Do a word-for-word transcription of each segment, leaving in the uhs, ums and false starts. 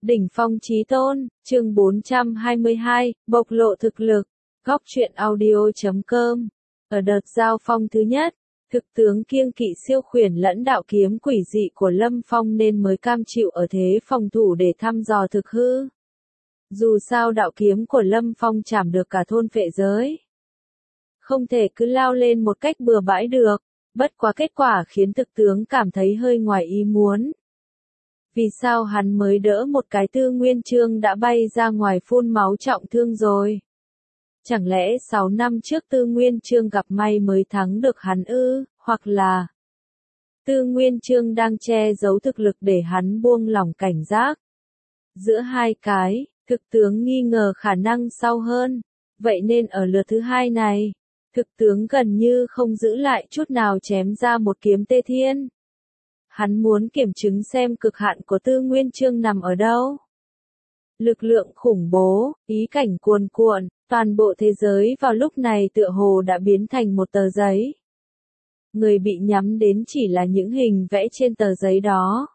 Đỉnh phong chí tôn, chương bốn trăm hai mươi hai, bộc lộ thực lực, góc truyện audio chấm com. Ở đợt giao phong thứ nhất, thực tướng kiêng kỵ siêu khuyển lẫn đạo kiếm quỷ dị của Lâm Phong nên mới cam chịu ở thế phòng thủ để thăm dò thực hư. Dù sao đạo kiếm của Lâm Phong chảm được cả thôn phệ giới. Không thể cứ lao lên một cách bừa bãi được, bất quá kết quả khiến thực tướng cảm thấy hơi ngoài ý muốn. Vì sao hắn mới đỡ một cái Tư Nguyên Chương đã bay ra ngoài phun máu trọng thương rồi? Chẳng lẽ sáu năm trước Tư Nguyên Chương gặp may mới thắng được hắn ư, hoặc là Tư Nguyên Chương đang che giấu thực lực để hắn buông lỏng cảnh giác? Giữa hai cái, thực tướng nghi ngờ khả năng sau hơn, vậy nên ở lượt thứ hai này, thực tướng gần như không giữ lại chút nào chém ra một kiếm Tê Thiên. Hắn muốn kiểm chứng xem cực hạn của Tư Nguyên Chương nằm ở đâu. Lực lượng khủng bố, ý cảnh cuồn cuộn, toàn bộ thế giới vào lúc này tựa hồ đã biến thành một tờ giấy. Người bị nhắm đến chỉ là những hình vẽ trên tờ giấy đó.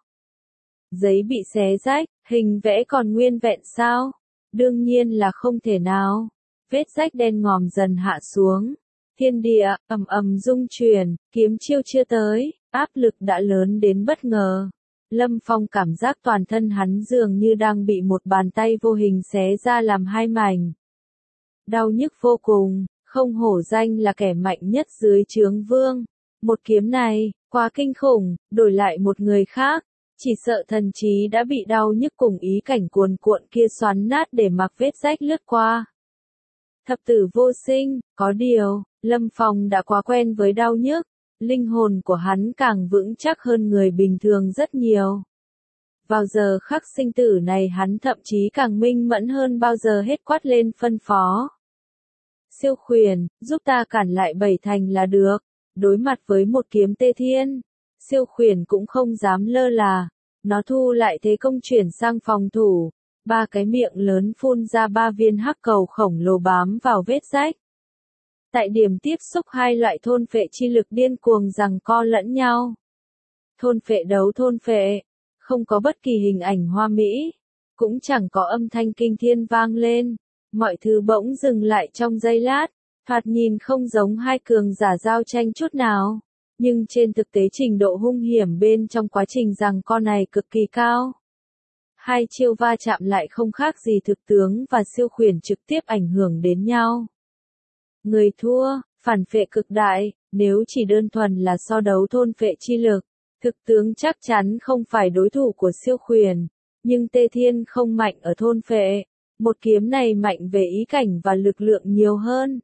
Giấy bị xé rách, hình vẽ còn nguyên vẹn sao? Đương nhiên là không thể nào. Vết rách đen ngòm dần hạ xuống. Thiên địa, ầm ầm rung chuyển, kiếm chiêu chưa tới, áp lực đã lớn đến bất ngờ. Lâm Phong cảm giác toàn thân hắn dường như đang bị một bàn tay vô hình xé ra làm hai mảnh. Đau nhức vô cùng, không hổ danh là kẻ mạnh nhất dưới trướng vương. Một kiếm này, quá kinh khủng, đổi lại một người khác, chỉ sợ thần trí đã bị đau nhức cùng ý cảnh cuồn cuộn kia xoắn nát để mặc vết rách lướt qua. Thập tử vô sinh, có điều, Lâm Phong đã quá quen với đau nhức, linh hồn của hắn càng vững chắc hơn người bình thường rất nhiều. Vào giờ khắc sinh tử này hắn thậm chí càng minh mẫn hơn bao giờ hết, quát lên phân phó. Siêu khuyển, giúp ta cản lại bảy thành là được. Đối mặt với một kiếm Tê Thiên, siêu khuyển cũng không dám lơ là, nó thu lại thế công chuyển sang phòng thủ, ba cái miệng lớn phun ra ba viên hắc cầu khổng lồ bám vào vết rách. Tại điểm tiếp xúc hai loại thôn phệ chi lực điên cuồng giằng co lẫn nhau. Thôn phệ đấu thôn phệ, không có bất kỳ hình ảnh hoa mỹ, cũng chẳng có âm thanh kinh thiên vang lên, mọi thứ bỗng dừng lại trong giây lát. Thoạt nhìn không giống hai cường giả giao tranh chút nào, nhưng trên thực tế trình độ hung hiểm bên trong quá trình giằng co này cực kỳ cao. Hai chiêu va chạm lại không khác gì thực tướng và siêu khuyển trực tiếp ảnh hưởng đến nhau. Người thua, phản phệ cực đại, nếu chỉ đơn thuần là so đấu thôn phệ chi lực, thực tướng chắc chắn không phải đối thủ của siêu khuyển, nhưng Tê Thiên không mạnh ở thôn phệ, một kiếm này mạnh về ý cảnh và lực lượng nhiều hơn.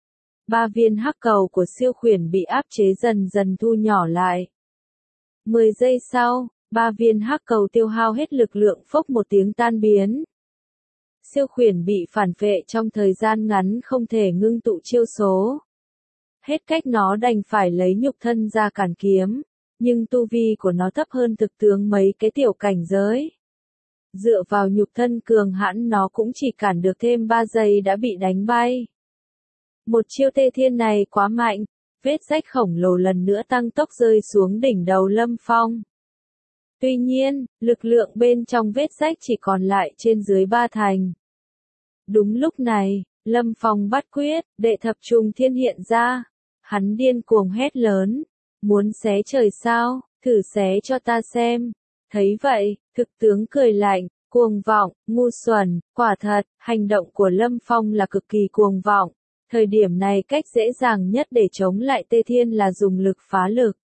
Ba viên hắc cầu của siêu khuyển bị áp chế dần dần thu nhỏ lại. Mười giây sau, ba viên hắc cầu tiêu hao hết lực lượng, phốc một tiếng tan biến. Siêu khuyển bị phản phệ trong thời gian ngắn không thể ngưng tụ chiêu số. Hết cách nó đành phải lấy nhục thân ra cản kiếm, nhưng tu vi của nó thấp hơn thực tướng mấy cái tiểu cảnh giới. Dựa vào nhục thân cường hãn nó cũng chỉ cản được thêm ba giây đã bị đánh bay. Một chiêu Tê Thiên này quá mạnh, vết rách khổng lồ lần nữa tăng tốc rơi xuống đỉnh đầu Lâm Phong. Tuy nhiên, lực lượng bên trong vết rách chỉ còn lại trên dưới ba thành. Đúng lúc này, Lâm Phong bắt quyết, đệ thập trùng thiên hiện ra. Hắn điên cuồng hét lớn, muốn xé trời sao, thử xé cho ta xem. Thấy vậy, thực tướng cười lạnh, cuồng vọng, ngu xuẩn, quả thật, hành động của Lâm Phong là cực kỳ cuồng vọng. Thời điểm này cách dễ dàng nhất để chống lại Tê Thiên là dùng lực phá lực.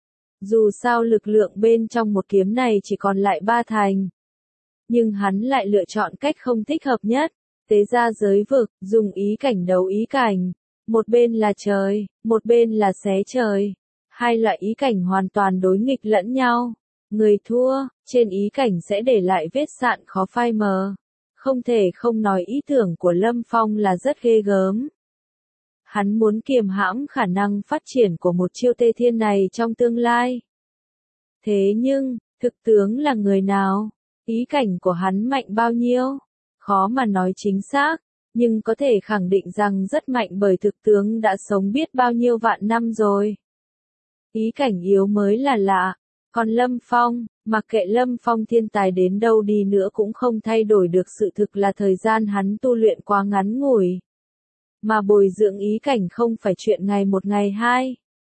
Dù sao lực lượng bên trong một kiếm này chỉ còn lại ba thành. Nhưng hắn lại lựa chọn cách không thích hợp nhất, tế ra giới vực, dùng ý cảnh đấu ý cảnh. Một bên là trời, một bên là xé trời. Hai loại ý cảnh hoàn toàn đối nghịch lẫn nhau. Người thua, trên ý cảnh sẽ để lại vết sạn khó phai mờ. Không thể không nói ý tưởng của Lâm Phong là rất ghê gớm. Hắn muốn kiềm hãm khả năng phát triển của một chiêu Tê Thiên này trong tương lai. Thế nhưng, thực tướng là người nào? Ý cảnh của hắn mạnh bao nhiêu? Khó mà nói chính xác, nhưng có thể khẳng định rằng rất mạnh bởi thực tướng đã sống biết bao nhiêu vạn năm rồi. Ý cảnh yếu mới là lạ, Còn Lâm Phong, mặc kệ Lâm Phong thiên tài đến đâu đi nữa cũng không thay đổi được sự thực là thời gian hắn tu luyện quá ngắn ngủi. Mà bồi dưỡng ý cảnh không phải chuyện ngày một ngày hai.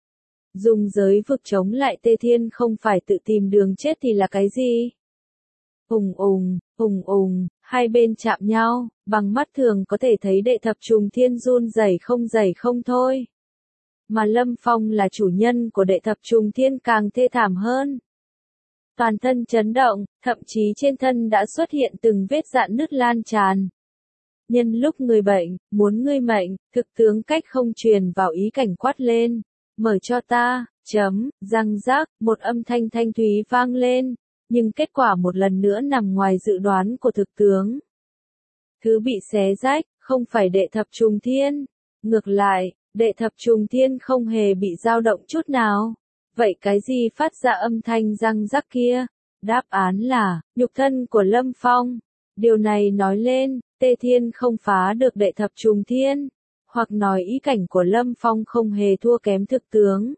Dùng giới vực chống lại Tê Thiên không phải tự tìm đường chết thì là cái gì? Ùng ùng, ùng ùng, hai bên chạm nhau, bằng mắt thường có thể thấy đệ thập trùng thiên run rẩy không rẩy không thôi. Mà Lâm Phong là chủ nhân của đệ thập trùng thiên càng thê thảm hơn. Toàn thân chấn động, thậm chí trên thân đã xuất hiện từng vết rạn nứt lan tràn. Nhân lúc người bệnh, muốn ngươi mệnh, thực tướng cách không truyền vào ý cảnh quát lên. Mở cho ta, chấm, răng rác, một âm thanh thanh thúy vang lên. Nhưng kết quả một lần nữa nằm ngoài dự đoán của thực tướng. Thứ bị xé rách, không phải đệ thập trùng thiên. Ngược lại, đệ thập trùng thiên không hề bị dao động chút nào. Vậy cái gì phát ra âm thanh răng rắc kia? Đáp án là, nhục thân của Lâm Phong. Điều này nói lên, Tê Thiên không phá được đệ thập trùng thiên. Hoặc nói ý cảnh của Lâm Phong không hề thua kém thực tướng.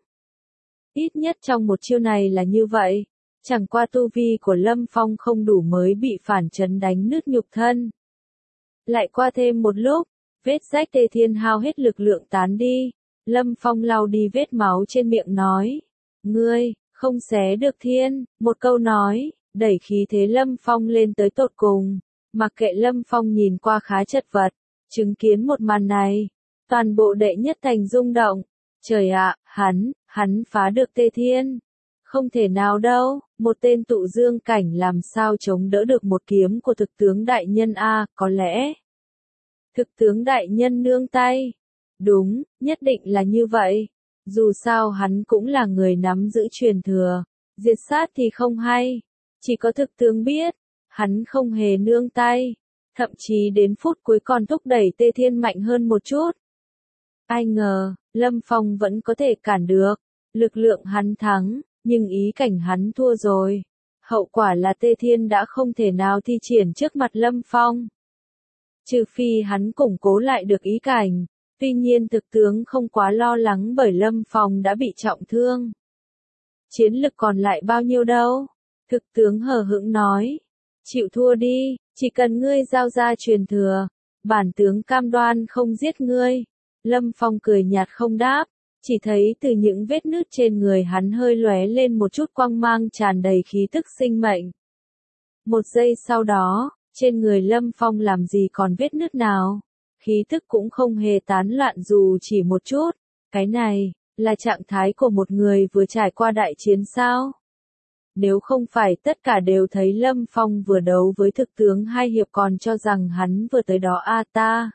Ít nhất trong một chiêu này là như vậy. Chẳng qua tu vi của Lâm Phong không đủ mới bị phản chấn đánh nứt nhục thân. Lại qua thêm một lúc, vết rách Tê Thiên hao hết lực lượng tán đi. Lâm Phong lau đi vết máu trên miệng nói. Ngươi, không xé được thiên, một câu nói, đẩy khí thế Lâm Phong lên tới tột cùng. Mặc kệ Lâm Phong nhìn qua khá chật vật, chứng kiến một màn này, toàn bộ đệ nhất thành rung động. Trời ạ, hắn, hắn phá được Tê Thiên. Không thể nào đâu, một tên tụ dương cảnh làm sao chống đỡ được một kiếm của thực tướng đại nhân a, có lẽ. Thực tướng đại nhân nương tay. Đúng, nhất định là như vậy. Dù sao hắn cũng là người nắm giữ truyền thừa. Diệt sát thì không hay. Chỉ có thực tướng biết. Hắn không hề nương tay. Thậm chí đến phút cuối còn thúc đẩy Tê Thiên mạnh hơn một chút. Ai ngờ, Lâm Phong vẫn có thể cản được. Lực lượng hắn thắng, nhưng ý cảnh hắn thua rồi. Hậu quả là Tê Thiên đã không thể nào thi triển trước mặt Lâm Phong. Trừ phi hắn củng cố lại được ý cảnh. Tuy nhiên thực tướng không quá lo lắng bởi Lâm Phong đã bị trọng thương. Chiến lực còn lại bao nhiêu đâu? Thực tướng hờ hững nói. Chịu thua đi, chỉ cần ngươi giao ra truyền thừa. Bản tướng cam đoan không giết ngươi. Lâm Phong cười nhạt không đáp. Chỉ thấy từ những vết nứt trên người hắn hơi lóe lên một chút quang mang tràn đầy khí tức sinh mệnh. Một giây sau đó, trên người Lâm Phong làm gì còn vết nứt nào. Khí tức cũng không hề tán loạn dù chỉ một chút. Cái này, là trạng thái của một người vừa trải qua đại chiến sao? Nếu không phải tất cả đều thấy Lâm Phong vừa đấu với thực tướng hai hiệp còn cho rằng hắn vừa tới đó a ta.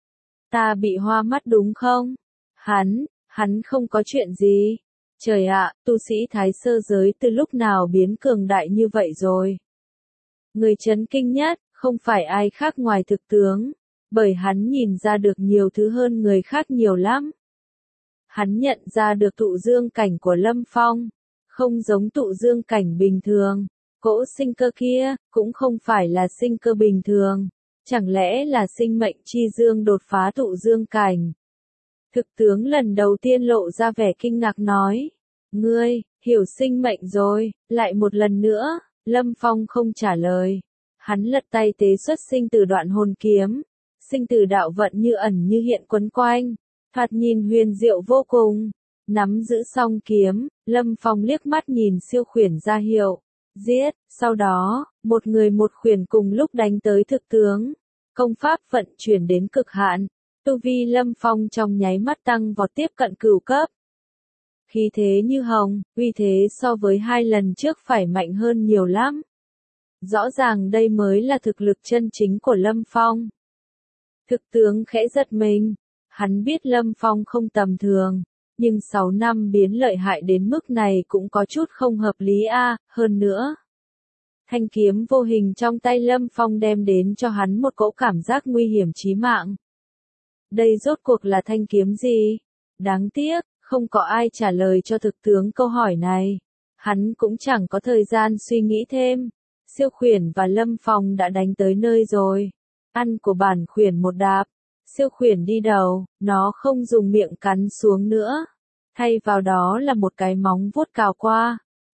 Ta bị hoa mắt đúng không? Hắn, hắn không có chuyện gì. Trời ạ, tu sĩ thái sơ giới từ lúc nào biến cường đại như vậy rồi? Người chấn kinh nhất, không phải ai khác ngoài thực tướng. Bởi hắn nhìn ra được nhiều thứ hơn người khác nhiều lắm. Hắn nhận ra được tụ dương cảnh của Lâm Phong. Không giống tụ dương cảnh bình thường. Cỗ sinh cơ kia, cũng không phải là sinh cơ bình thường. Chẳng lẽ là sinh mệnh chi dương đột phá tụ dương cảnh? Thực tướng lần đầu tiên lộ ra vẻ kinh ngạc nói. Ngươi, hiểu sinh mệnh rồi, lại một lần nữa, Lâm Phong không trả lời. Hắn lật tay tế xuất sinh từ đoạn hồn kiếm. Sinh tử đạo vận như ẩn như hiện quấn quanh. Thoạt nhìn huyền diệu vô cùng. Nắm giữ song kiếm, Lâm Phong liếc mắt nhìn siêu khuyển ra hiệu. Giết, sau đó, một người một khuyển cùng lúc đánh tới thực tướng. Công pháp vận chuyển đến cực hạn. Tu vi Lâm Phong trong nháy mắt tăng vọt tiếp cận cửu cấp. Khí thế như hồng, uy thế so với hai lần trước phải mạnh hơn nhiều lắm. Rõ ràng đây mới là thực lực chân chính của Lâm Phong. Thực tướng khẽ giật mình. Hắn biết Lâm Phong không tầm thường. Nhưng sáu năm biến lợi hại đến mức này cũng có chút không hợp lý a, hơn nữa. Thanh kiếm vô hình trong tay Lâm Phong đem đến cho hắn một cỗ cảm giác nguy hiểm chí mạng. Đây rốt cuộc là thanh kiếm gì? Đáng tiếc, không có ai trả lời cho thực tướng câu hỏi này. Hắn cũng chẳng có thời gian suy nghĩ thêm. Siêu khuyển và Lâm Phong đã đánh tới nơi rồi. Ăn của bản khuyển một đạp. Siêu khuyển đi đầu, nó không dùng miệng cắn xuống nữa. Thay vào đó là một cái móng vuốt cào qua.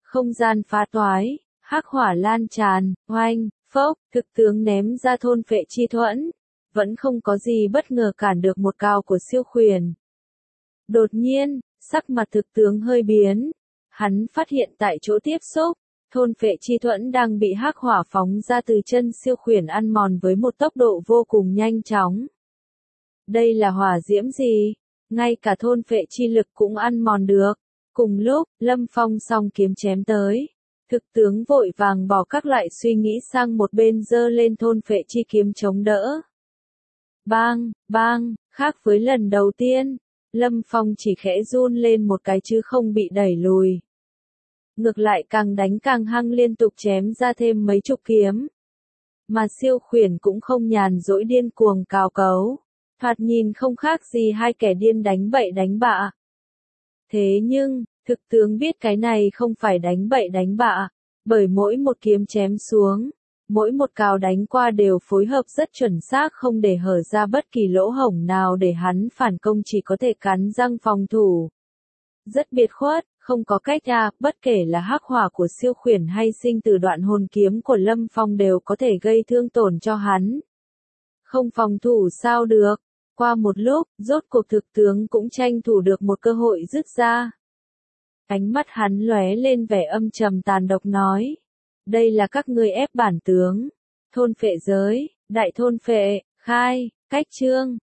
Không gian phá toái, hắc hỏa lan tràn, oanh, phốc, thực tướng ném ra thôn phệ chi thuẫn. Vẫn không có gì bất ngờ cản được một cào của siêu khuyển. Đột nhiên, sắc mặt thực tướng hơi biến. Hắn phát hiện tại chỗ tiếp xúc, thôn phệ chi thuẫn đang bị hắc hỏa phóng ra từ chân siêu khuyển ăn mòn với một tốc độ vô cùng nhanh chóng. Đây là hỏa diễm gì? Ngay cả thôn phệ chi lực cũng ăn mòn được. Cùng lúc, Lâm Phong song kiếm chém tới. Thực tướng vội vàng bỏ các loại suy nghĩ sang một bên giơ lên thôn phệ chi kiếm chống đỡ. Bang, bang, khác với lần đầu tiên, Lâm Phong chỉ khẽ run lên một cái chứ không bị đẩy lùi. Ngược lại càng đánh càng hăng liên tục chém ra thêm mấy chục kiếm. Mà siêu khuyển cũng không nhàn rỗi điên cuồng cào cấu. Thoạt nhìn không khác gì hai kẻ điên đánh bậy đánh bạ. Thế nhưng, thực tướng biết cái này không phải đánh bậy đánh bạ, bởi mỗi một kiếm chém xuống, mỗi một cào đánh qua đều phối hợp rất chuẩn xác không để hở ra bất kỳ lỗ hổng nào để hắn phản công, chỉ có thể cắn răng phòng thủ. Rất biệt khuất, không có cách à, bất kể là hắc hỏa của siêu khuyển hay sinh từ đoạn hồn kiếm của Lâm Phong đều có thể gây thương tổn cho hắn. Không phòng thủ sao được. Qua một lúc, rốt cuộc thực tướng cũng tranh thủ được một cơ hội dứt ra. Ánh mắt hắn lóe lên vẻ âm trầm tàn độc nói. Đây là các ngươi ép bản tướng. Thôn phệ giới, đại thôn phệ, khai, cách chương.